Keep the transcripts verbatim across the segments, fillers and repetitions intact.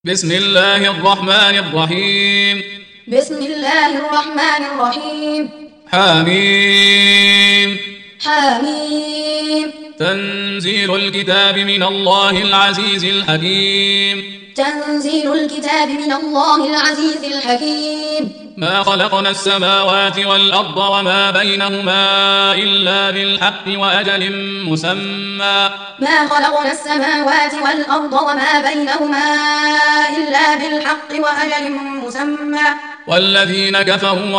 بسم الله الرحمن الرحيم بسم الله الرحمن الرحيم حميم حميم تنزيل الكتاب من الله العزيز الحكيم تنزيل الكتاب من الله العزيز الحكيم ما خلقنا السماوات والأرض وما بينهما إلا بالحق وأجل مسمى ما خلقنا السماوات والأرض وما بينهما إلا بالحق وأجل مسمى والذين كفروا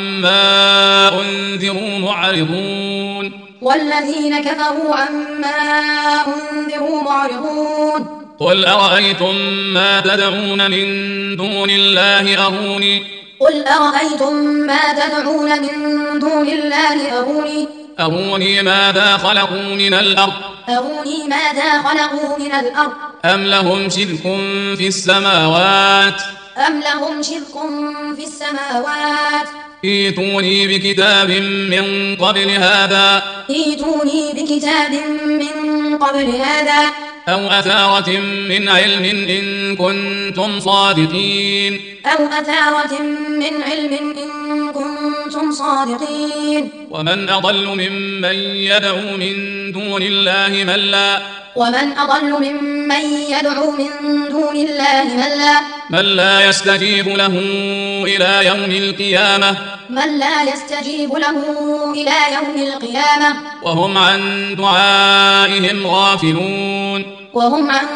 عما أنذروا معرضون والذين كفروا عما أنذروا معرضون قل أرأيتم ما تدعون من دون الله أروني قل أرأيتم ما تدعون من دون الله أروني أروني ماذا خلقوا من الأرض أروني ماذا خلقوا من الأرض أم لهم شرك في السماوات أم لهم شرك في السماوات ائتوني بكتاب من قبل هذا ائتوني بكتاب من قبل هذا أو أثارة من علم إن كنتم صادقين أو أثارة من علم إن كنتم صادقين ومن أضل ممن يدعو من دون الله من لا ومن أضل ممن يدعو من دون الله من لا من لا يستجيب له إلى يوم القيامة من لا يستجيب له إلى يوم القيامة وهم عن دعائهم غافلون وهم عن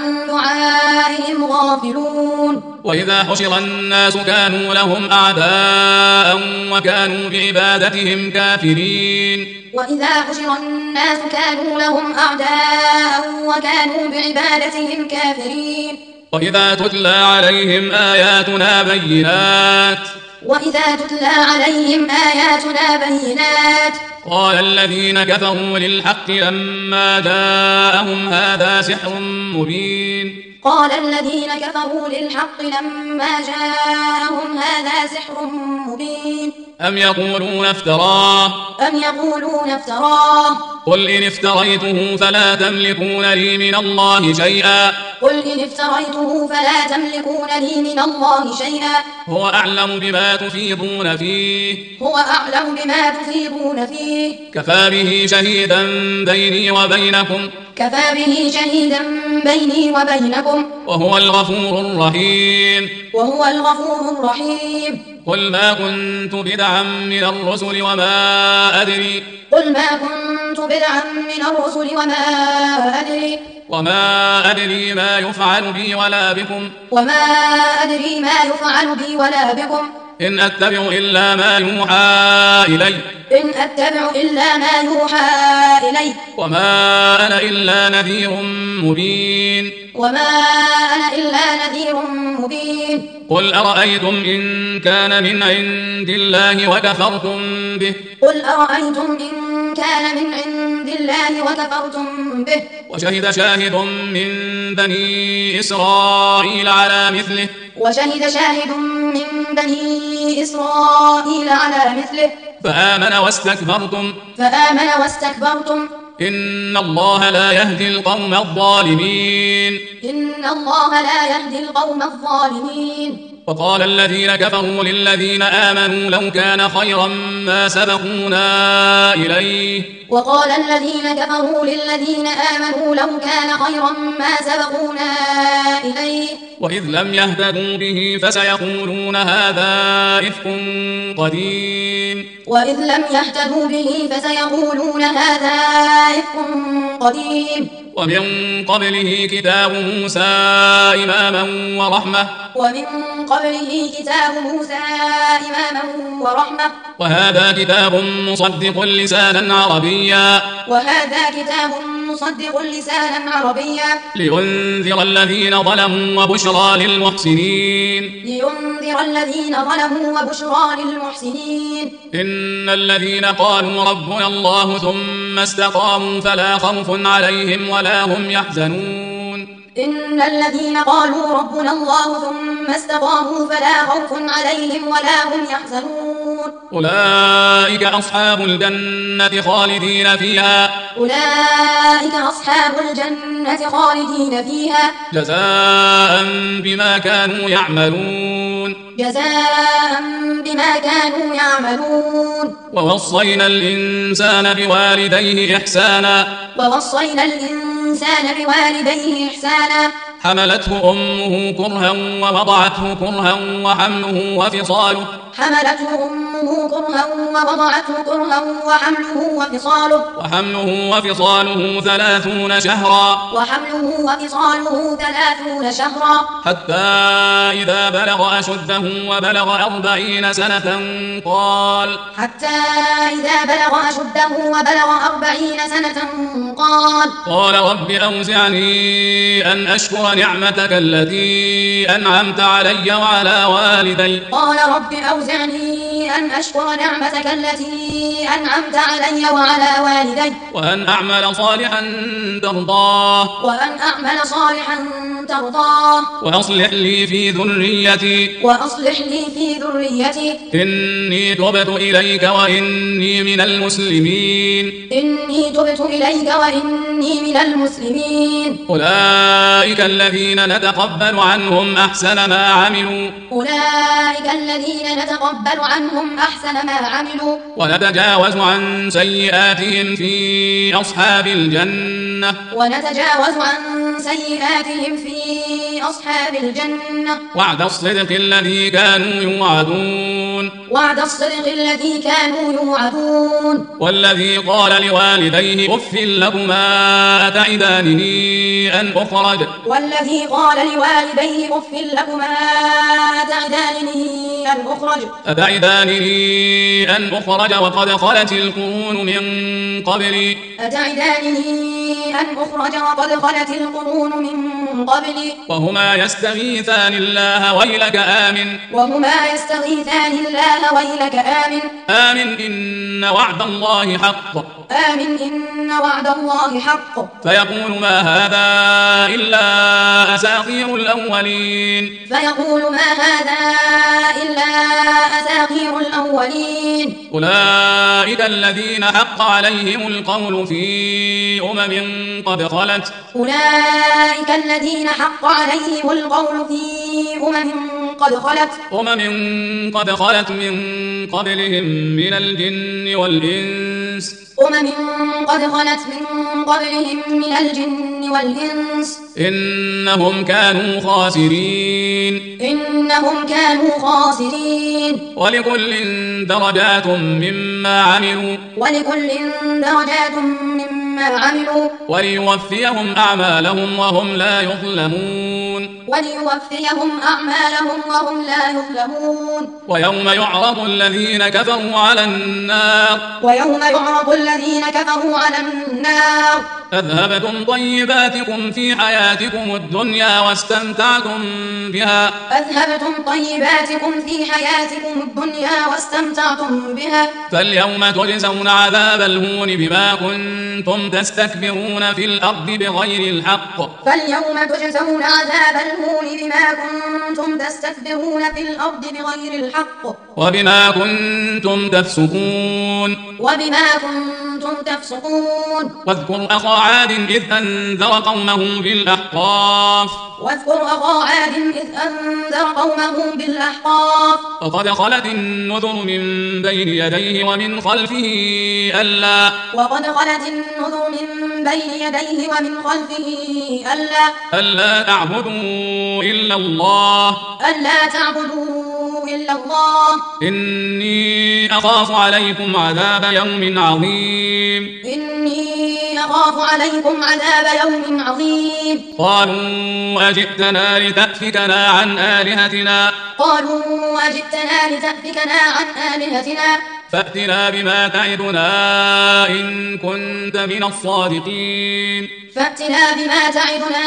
دعائهم غافلون وإذا حشر الناس كانوا لهم أعداء وكانوا بعبادتهم كافرين وإذا حشر الناس كانوا لهم أعداء وكانوا بعبادتهم كافرين وإذا تتلى عليهم آياتنا بينات وإذا تتلى عليهم آياتنا بينات قال الذين كفروا للحق لما جاءهم هذا سحر مبين قال الذين كفروا للحق لما جاءهم هذا سحر مبين أم يقولون افتراه أم يقولون افتراه قل إن افتريته فلا تملكون لي من الله شيئا قل إن افتريته فلا تملكون لي من الله شيئا هو أعلم بما تفيضون فيه هو أعلم بما تفيضون فيه كفى به شهيدا بيني وبينكم كفى به شهيدا بيني وبينكم وهو الغفور الرحيم وهو الغفور الرحيم قل ما كنت بدعا من الرسل وما أدري قل ما كنت بدعا من الرسل وما أدري وما أدري ما يفعل بي ولا بكم وما أدري ما يفعل بي ولا بكم إن أتبع إلا ما يوحى إلي إن أتبع إلا ما يوحى إلي وما أنا إلا نذير مبين وما أنا إلا نذير مبين قل أرأيتم إن كان من عند الله وكفرتم به قل أرأيتم إن كان من عند الله وكفرتم به وشهد شاهد من بني إسرائيل على مثله وشهد شاهد من بني إسرائيل على مثله فآمن واستكبرتم فآمن واستكبرتم إن الله لا يهدي القوم الظالمين إن الله لا يهدي القوم الظالمين وقال الذين كفروا للذين آمنوا لو كان خيرا ما سبقونا إليه وقال الذين كفروا للذين آمنوا لو كان خيرا ما سبقونا إليه وإذ لم يهتدوا به فسيقولون هذا إفك قديم وإذ لم يهتدوا به فسيقولون هذا إفك قديم ومن قبله كتاب موسى إماما ورحمة ومن قبله كتاب موسى إماما ورحمة وهذا كتاب مصدق لسانا عربيا وهذا كتاب مصدق لسانا عربيا لينذر الذين ظلموا وبشرى للمحسنين لينذر الذين ظلموا وبشرى للمحسنين إن الذين قالوا ربنا الله ثم استقاموا فلا خوف عليهم ولا هم يحزنون إن الذين قالوا ربنا الله ثم استقاموا فلا خوف عليهم ولا هم يحزنون أولئك أصحاب الجنة خالدين فيها أولئك أصحاب الجنة خالدين فيها جزاء بما كانوا يعملون جزاء بما كانوا يعملون ووصينا الإنسان بوالديه إحسانا ووصينا الإنسان بوالديه إحسانا حملته أمه كرها ووضعته كرها وحمله وفصاله حملته أمه كرها ووضعته كرها وحمله وفصاله وحمله وفصاله ثلاثون شهرا وحمله وفصاله ثلاثون شهرا حتى إذا بلغ أشده وبلغ أربعين سنة قال حتى إذا بلغ أشده وبلغ أربعين سنة قال قال رب أوزعني أن أشكر نعمتك التي أنعمت علي وعلى والدي قال رب أوزعني أن أشكر نعمتك التي أنعمت علي وعلى والدي وأن أعمل صالحا ترضاه وأن أعمل صالحا ترضاه وأصلح لي في ذريتي وأصلح لي في ذريتي إني تبت إليك وإني من المسلمين إني تبت إليك وإني من المسلمين أولئك الذين نتقبل عنهم أحسن ما عملوا أولئك الذين نتقبل عنهم أحسن ما عملوا ونتجاوز عن سيئاتهم في أصحاب الجنة ونتجاوز عن سيئاتهم في أصحاب الجنة وعد الصدق الذي كانوا يوعدون وعد الصدق الذي كانوا يوعدون والذي قال لوالديه أف لكما أتعدانني أن أخرج والذي قال لوالديه أف لكما أتعدانني أن أخرج أتعدانني أن أخرج وقد خلت القرون من قبلي أتعدانني أن أخرج وقد خلت القرون من قبلي وهما يستغيثان الله ويلك آمن وهما يستغيثان الله ويلك آمن آمن إن وعد الله حق آمن إن وعد الله حق فيقول ما هذا إلا أساطير الأولين فيقول ما هذا إلا أساطير الأولين أولئك الذين حق عليهم القول في أمم قد خلت أولئك الذين حق عليهم القول في أمم قد خلت أمم قد خلت من قبلهم من الجن والإنس أمم قد خلت من قبلهم من الجن والإنس إنهم كانوا خاسرين إنهم كانوا خاسرين ولكل درجات مما عملوا ولكل درجات مما عملوا وليوفيهم أعمالهم وهم لا يظلمون وليوفيهم أعمالهم وهم لا يظلمون ويوم يعرض الذين كفروا على النار ويوم يعرض الذين كفروا على النار أذهبتم طيباتكم في حياتكم الدنيا واستمتعتم بها أذهبتم طيباتكم في حياتكم الدنيا واستمتعتم بها فاليوم تجزون عذاب الهون بما كنتم تستكبرون في الأرض بغير الحق فاليوم تجزون عذاب الهون بما كنتم تستكبرون في الأرض بغير الحق وبما كنتم تفسقون وبما كنتم تفسقون واذكر أخا عاد إذ أنذر قومه بالأحقاف واذكر أخا عاد إذ أنذر قومه بالأحقاف وقد خلت النذر من بين يديه ومن خلفه ألا وقد خلت النذر من بين يديه ومن خلفه ألا ألا تعبدوا إلا الله ألا تعبدوا إلا الله إني أخاف عليكم عذاب يوم عظيم إني أخاف عليكم عذاب يوم عظيم قالوا أجئتنا لتأفكنا عن آلهتنا قالوا أجئتنا لتأفكنا عن آلهتنا فأتنا بما تعدنا إن كنت من الصادقين فأتنا بما تعدنا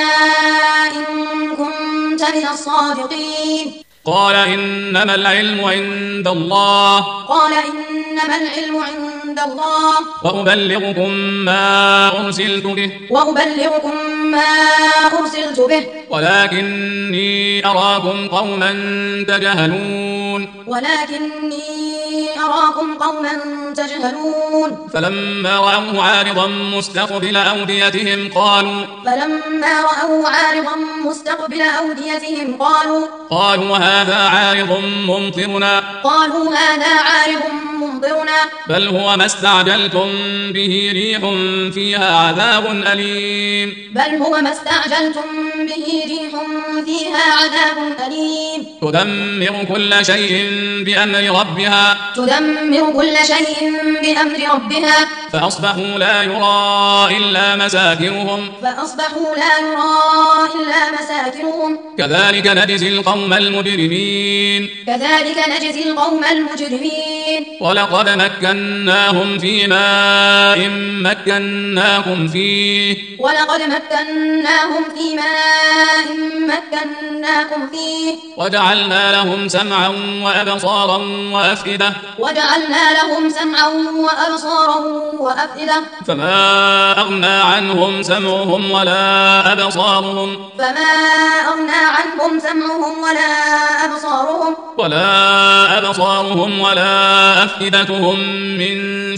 إن كنت من الصادقين قال إنما العلم عند الله قال إن إنما العلم عند الله وأبلغكم ما أرسلت به وأبلغكم ما أرسلت به ولكني أراكم قوما تجهلون ولكني أراكم قوما تجهلون فلما رأوه عارضا مستقبل أوديتهم قالوا فلما رأوه عارضا مستقبل أوديتهم قالوا قالوا هذا عارض ممطرنا قالوا هذا عارض ممطرنا بل هو ما استعجلتم به ريح فيها عذاب أليم بل هو ما استعجلتم به ريح فيها عذاب أليم تدمر كل شيء بأمر ربها تدمر كل شيء بأمر ربها فأصبحوا لا يرى إلا مساكنهم فأصبحوا لا يرى إلا مساكنهم كذلك نجزي القوم المجرمين كذلك نجزي القوم المجرمين ولقد مكناهم في ماء مكناكم فيه ولقد مكناهم في ماء مكناكم فيه وجعلنا لهم سمعا وأبصارا وأفئدة وجعلنا لهم سمعا وأبصارا وأفئدة فما أغنى عنهم سمعهم ولا أبصارهم فما أغنى عنهم سمعهم ولا أبصارهم ولا أبصارهم ولا أفئدتهم من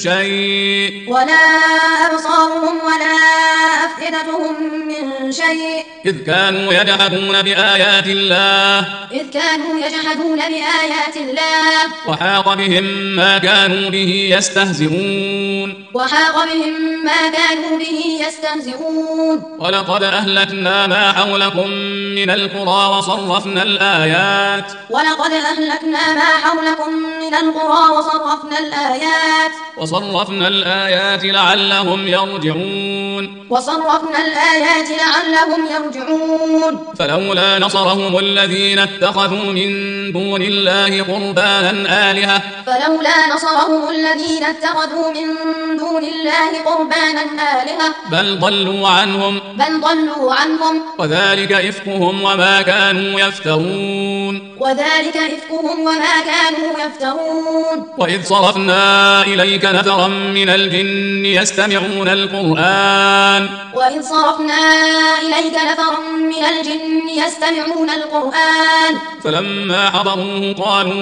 شيء ولا أبصارهم ولا أفئدتهم من شيء إذ كانوا يجحدون بآيات الله إذ كانوا يجحدون بآيات الله وحاق بهم ما كانوا به يستهزئون وحاق بهم ما كانوا به يستهزئون ولقد أهلكنا ما حولكم من القرى وصرفنا الآيات ولقد أهلكنا ما حولكم من القرى وصرفنا الآيات وصرفنا الآيات لعلهم يرجعون وصرفنا الآيات لعلهم يرجعون فلولا نصرهم الذين اتخذوا من دون الله قربانا آلهة فلولا نصرهم الذين اتخذوا من دون الله قربانا آلهة بل ضلوا عنهم بل ضلوا عنهم وذلك إفكهم وما كانوا يفترون وذلك إفكهم وما كانوا يفترون وإذ صرفنا إليك نفرا من الجن يستمعون القرآن وإذ صرفنا إليك نفرا من الجن يستمعون القرآن فلما حضروه قالوا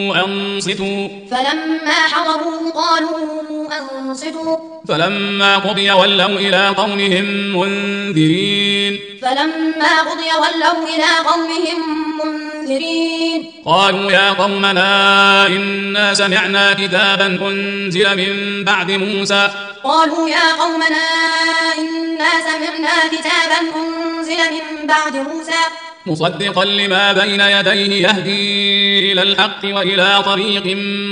أنصتوا فلما حضروه قالوا أنصتوا فلما قضي ولوا إلى قومهم منذرين فلما قضي ولوا إلى قومهم منذرين قالوا يا قومنا إنا سمعنا كتابا أنزل من بعد موسى قالوا يا قومنا إنا سمعنا كتابا أنزل من بعد موسى مصدقا لما بين يديه يهدي إلى الحق وإلى طريق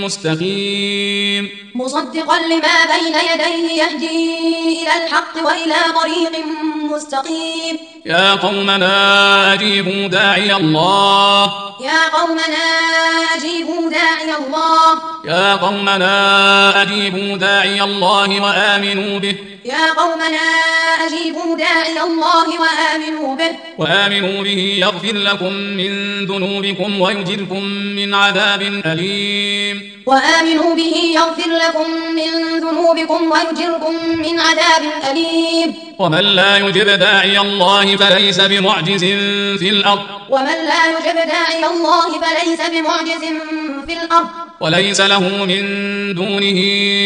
مستقيم مصدقا لما بين يديه يهدي إلى الحق وإلى طريق مستقيم يا قومنا أجيبوا داعي الله يا قومنا أجيبوا داعي الله يا قومنا أجيبوا داعي الله وآمنوا به يا قومنا أجيبوا داعي الله وآمنوا به وآمنوا به يغفر لكم من ذنوبكم ويجركم من عذاب أليم وآمنوا به يغفر لكم من ذنوبكم ويجركم من عذاب أليم ومن لا يجب داعي الله فليس بمعجز في الأرض ومن لا يجب داعي الله فليس بمعجز في الأرض وليس له من دونه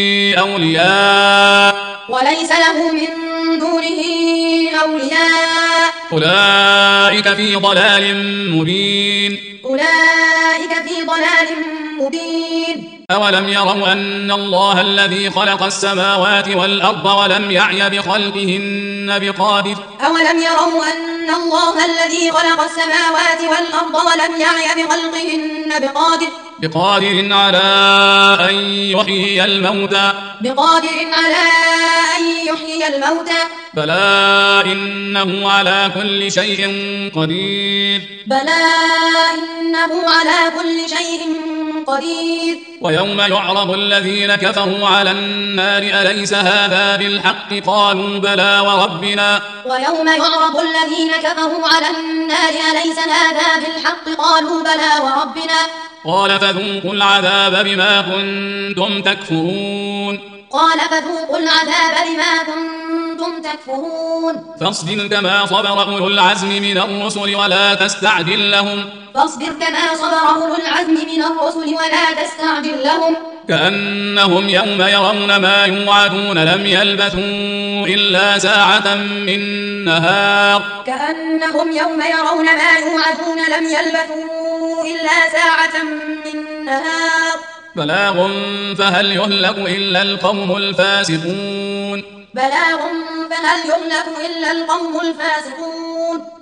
أولياء وليس له من دونه أولياء أولئك في ضلال مبين أولئك في ضلال مبين أولم يروا أن الله الذي خلق السماوات والأرض ولم يعي بخلقهن بقادر أولم يروا أن الله الذي خلق السماوات والأرض ولم يعي بخلقهن بقادر بقادر على أن يحيي الموتى بقادر على أن يحيي الموتى بلى إنه على كل شيء قدير بلى إنه على كل شيء قدير. ويوم يعرض الذين كفروا على النار أليس هذا بالحق قالوا بلى وربنا. ويوم يعرض الذين كفروا على النار أليس هذا بالحق قالوا بلى وربنا. قال فذوقوا العذاب بما كنتم تكفرون. قال فذوقوا العذاب بما كنتم تكفرون. فاصبر كما صبر أولو العزم من الرسل ولا تستعجل لهم. فاصبر كما صبر أولو العزم من الرسل ولا تستعجل لهم. كأنهم يوم يرون ما يوعدون لم يلبثوا إلا ساعة من نهار. كأنهم يوم يرون ما يوعدون لم يلبثوا إلا ساعة من نهار. بلاغ فهل يهلك إلا القوم الفاسقون. بلاغ فهل يهلك إلا القوم الفاسقون.